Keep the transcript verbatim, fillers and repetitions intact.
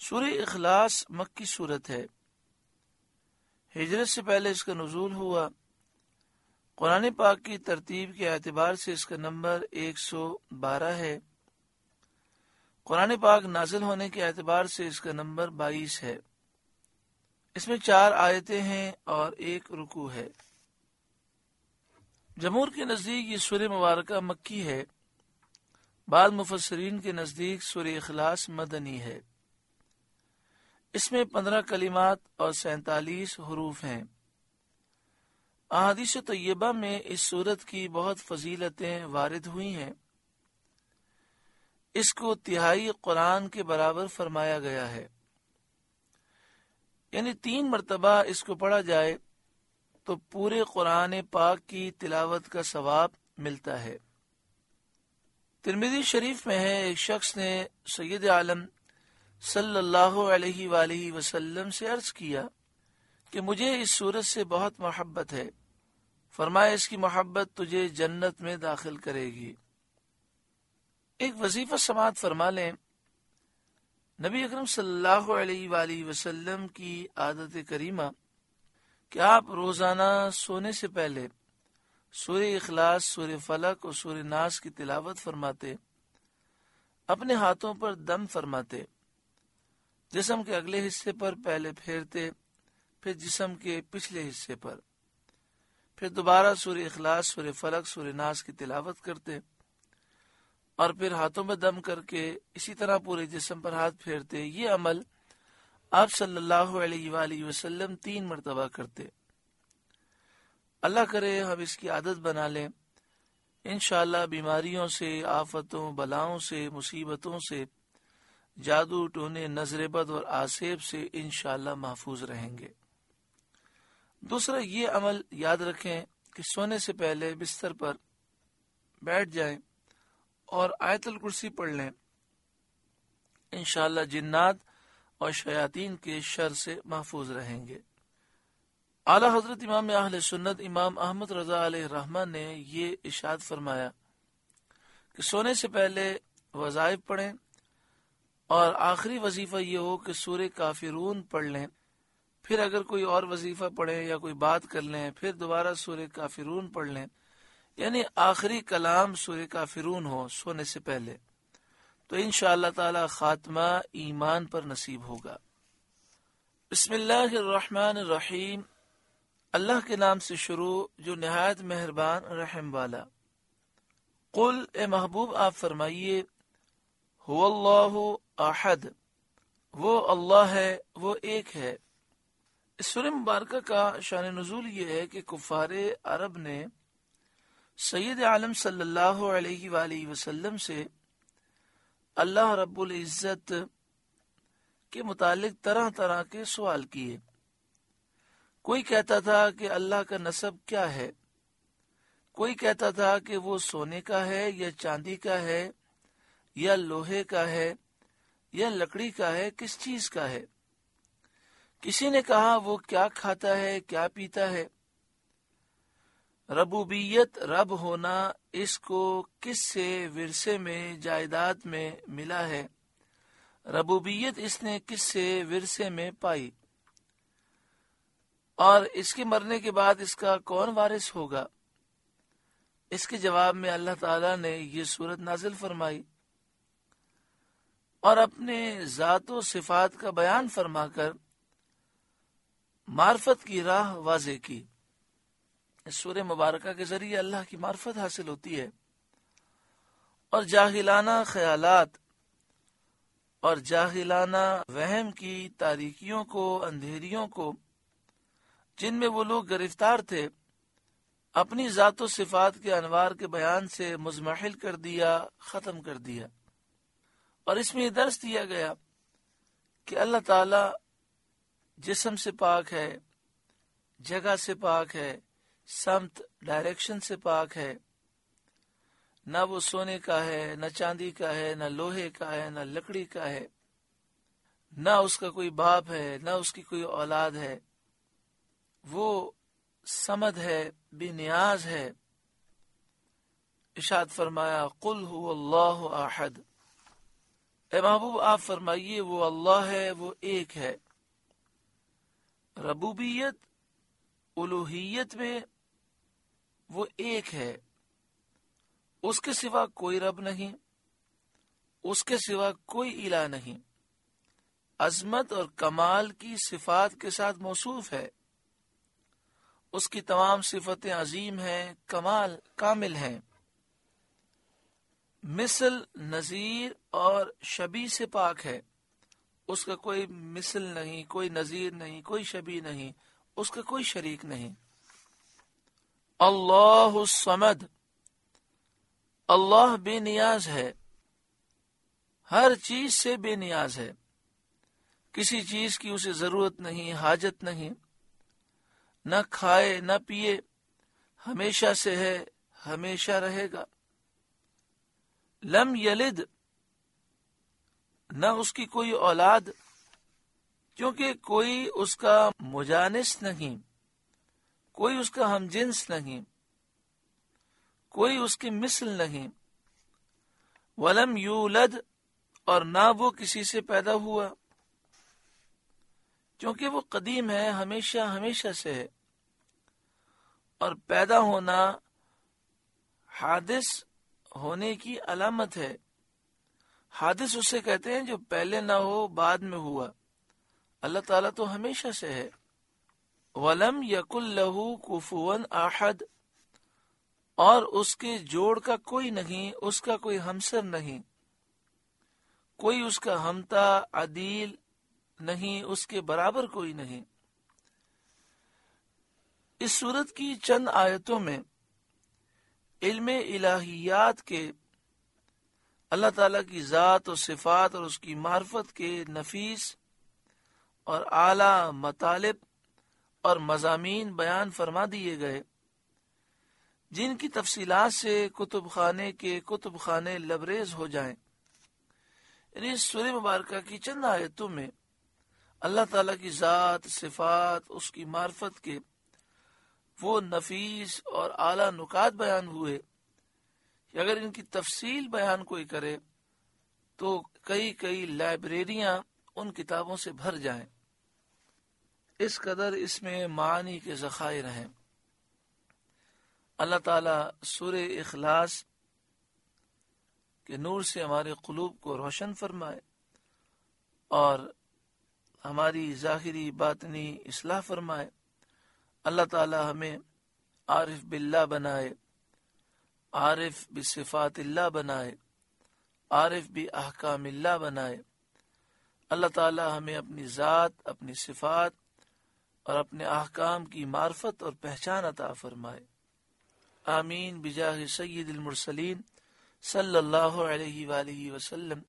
سورہ اخلاص مکی صورت ہے۔ ہجرت سے پہلے اس کا نزول ہوا۔ قرآن پاک کی ترتیب کے اعتبار سے اس کا نمبر ایک سو بارہ ہے۔ قرآن پاک نازل ہونے کے اعتبار سے اس کا نمبر بائیس ہے۔ اس میں چار آیتیں ہیں اور ایک رکوع ہے۔ جمہور کے نزدیک یہ سورہ مبارکہ مکی ہے۔ بعض مفسرین کے نزدیک سورہ اخلاص مدنی ہے۔ اس میں پندرہ کلمات اور سینتالیس حروف ہیں۔ احادیث طیبہ میں اس سورت کی بہت فضیلتیں وارد ہوئی ہیں۔ اس کو تہائی قرآن کے برابر فرمایا گیا ہے، یعنی تین مرتبہ اس کو پڑھا جائے تو پورے قرآن پاک کی تلاوت کا ثواب ملتا ہے۔ ترمذی شریف میں ہے، ایک شخص نے سید عالم صلی اللہ علیہ وآلہ وسلم سے عرض کیا کہ مجھے اس سورت سے بہت محبت ہے۔ فرمایا اس کی محبت تجھے جنت میں داخل کرے گی۔ ایک وظیفہ سماعت فرما لیں۔ نبی اکرم صلی اللہ علیہ وآلہ وسلم کی عادت کریمہ کہ آپ روزانہ سونے سے پہلے سورہ اخلاص، سورہ فلق اور سورہ ناس کی تلاوت فرماتے، اپنے ہاتھوں پر دم فرماتے، جسم کے اگلے حصے پر پہلے پھیرتے، پھر جسم کے پچھلے حصے پر، پھر دوبارہ سورہ اخلاص، سورہ فلق، سورہ ناس کی تلاوت کرتے اور پھر ہاتھوں میں دم کر کے اسی طرح پورے جسم پر ہاتھ پھیرتے۔ یہ عمل آپ صلی اللہ علیہ وآلہ وسلم تین مرتبہ کرتے۔ اللہ کرے ہم اس کی عادت بنا لیں، انشاءاللہ بیماریوں سے، آفتوں، بلاؤں سے، مصیبتوں سے، جادو ٹونے، نظر بد اور آسیب سے انشاءاللہ محفوظ رہیں گے۔ دوسرا یہ عمل یاد رکھیں کہ سونے سے پہلے بستر پر بیٹھ جائیں اور آیت الکرسی پڑھ لیں، انشاءاللہ جنات اور شیاطین کے شر سے محفوظ رہیں گے۔ اعلیٰ حضرت امام اہل سنت امام احمد رضا علیہ رحمہ نے یہ ارشاد فرمایا کہ سونے سے پہلے وظائف پڑھیں اور آخری وظیفہ یہ ہو کہ سورہ کافرون پڑھ لیں، پھر اگر کوئی اور وظیفہ پڑھیں یا کوئی بات کر لیں پھر دوبارہ سورہ کافرون پڑھ لیں، یعنی آخری کلام سورہ کافرون ہو سونے سے پہلے، تو انشاءاللہ تعالی خاتمہ ایمان پر نصیب ہوگا۔ بسم اللہ الرحمن الرحیم، اللہ کے نام سے شروع جو نہایت مہربان رحم والا۔ قل، اے محبوب آپ فرمائیے، هو اللہ احد، وہ اللہ ہے، وہ ایک ہے۔ اس سورہ مبارکہ کا شان نزول یہ ہے کہ کفار عرب نے سید عالم صلی اللہ علیہ وآلہ وسلم سے اللہ رب العزت کے متعلق طرح طرح کے سوال کیے۔ کوئی کہتا تھا کہ اللہ کا نسب کیا ہے، کوئی کہتا تھا کہ وہ سونے کا ہے یا چاندی کا ہے یا لوہے کا ہے یا لکڑی کا ہے، کس چیز کا ہے۔ کسی نے کہا وہ کیا کھاتا ہے، کیا پیتا ہے۔ ربوبیت، رب ہونا، اس کو کس سے ورثے میں، جائیداد میں ملا ہے، ربوبیت اس نے کس سے ورثے میں پائی، اور اس کے مرنے کے بعد اس کا کون وارث ہوگا۔ اس کے جواب میں اللہ تعالیٰ نے یہ سورت نازل فرمائی اور اپنے ذات و صفات کا بیان فرما کر معرفت کی راہ واضح کی۔ اس سورہ مبارکہ کے ذریعے اللہ کی معرفت حاصل ہوتی ہے اور جاہلانہ خیالات اور جاہلانہ وہم کی تاریکیوں کو، اندھیریوں کو، جن میں وہ لوگ گرفتار تھے، اپنی ذات و صفات کے انوار کے بیان سے مزمحل کر دیا، ختم کر دیا۔ اور اس میں یہ درس دیا گیا کہ اللہ تعالی جسم سے پاک ہے، جگہ سے پاک ہے، سمت ڈائریکشن سے پاک ہے، نہ وہ سونے کا ہے، نہ چاندی کا ہے، نہ لوہے کا ہے، نہ لکڑی کا ہے، نہ اس کا کوئی باپ ہے، نہ اس کی کوئی اولاد ہے، وہ صمد ہے، بے نیاز ہے۔ ارشاد فرمایا قل هو اللہ احد، اے محبوب آپ فرمائیے وہ اللہ ہے، وہ ایک ہے۔ ربوبیت الوہیت میں وہ ایک ہے، اس کے سوا کوئی رب نہیں، اس کے سوا کوئی الہ نہیں، عظمت اور کمال کی صفات کے ساتھ موصوف ہے، اس کی تمام صفتیں عظیم ہیں، کمال کامل ہیں، مثل نظیر اور شبیہ سے پاک ہے، اس کا کوئی مثل نہیں، کوئی نظیر نہیں، کوئی شبیہ نہیں، اس کا کوئی شریک نہیں۔ اللہ الصمد، اللہ بے نیاز ہے، ہر چیز سے بے نیاز ہے، کسی چیز کی اسے ضرورت نہیں، حاجت نہیں، نہ کھائے نہ پیے، ہمیشہ سے ہے، ہمیشہ رہے گا۔ لم یلد، نہ اس کی کوئی اولاد، کیونکہ کوئی اس کا مجانس نہیں، کوئی اس کا ہم جنس نہیں، کوئی اس کی مثل نہیں۔ ولم یولد، اور نہ وہ کسی سے پیدا ہوا، کیونکہ وہ قدیم ہے، ہمیشہ ہمیشہ سے ہے، اور پیدا ہونا حادث ہونے کی علامت ہے۔ حادث اسے کہتے ہیں جو پہلے نہ ہو بعد میں ہوا، اللہ تعالیٰ تو ہمیشہ سے ہے۔ وَلَمْ يَكُنْ لَهُ كُفُوًا أَحَدٌ، اور اس کے جوڑ کا کوئی نہیں، اس کا کوئی ہمسر نہیں، کوئی اس کا ہمتا عدیل نہیں، اس کے برابر کوئی نہیں۔ اس سورت کی چند آیتوں میں علم الہیات کے، اللہ تعالیٰ کی ذات و صفات اور اس کی معرفت کے نفیس اور اعلیٰ مطالب اور مضامین بیان فرما دیے گئے، جن کی تفصیلات سے کتب خانے کے کتب خانے لبریز ہو جائیں۔ یعنی اس سورہ مبارکہ کی چند آیتوں میں اللہ تعالیٰ کی ذات، صفات، اس کی معرفت کے وہ نفیس اور اعلیٰ نکات بیان ہوئے کہ اگر ان کی تفصیل بیان کوئی کرے تو کئی کئی لائبریریاں ان کتابوں سے بھر جائیں، اس قدر اس میں معانی کے ذخائر ہیں۔ اللہ تعالیٰ سورہ اخلاص کے نور سے ہمارے قلوب کو روشن فرمائے اور ہماری ظاہری باطنی اصلاح فرمائے۔ اللہ تعالیٰ ہمیں عارف باللہ بنائے، عارف بصفات اللہ بنائے، عارف باحکام اللہ بنائے۔ اللہ تعالیٰ ہمیں اپنی ذات، اپنی صفات اور اپنے احکام کی معرفت اور پہچان عطا فرمائے۔ آمین بجاہ سید المرسلین صلی اللہ علیہ وآلہ وسلم۔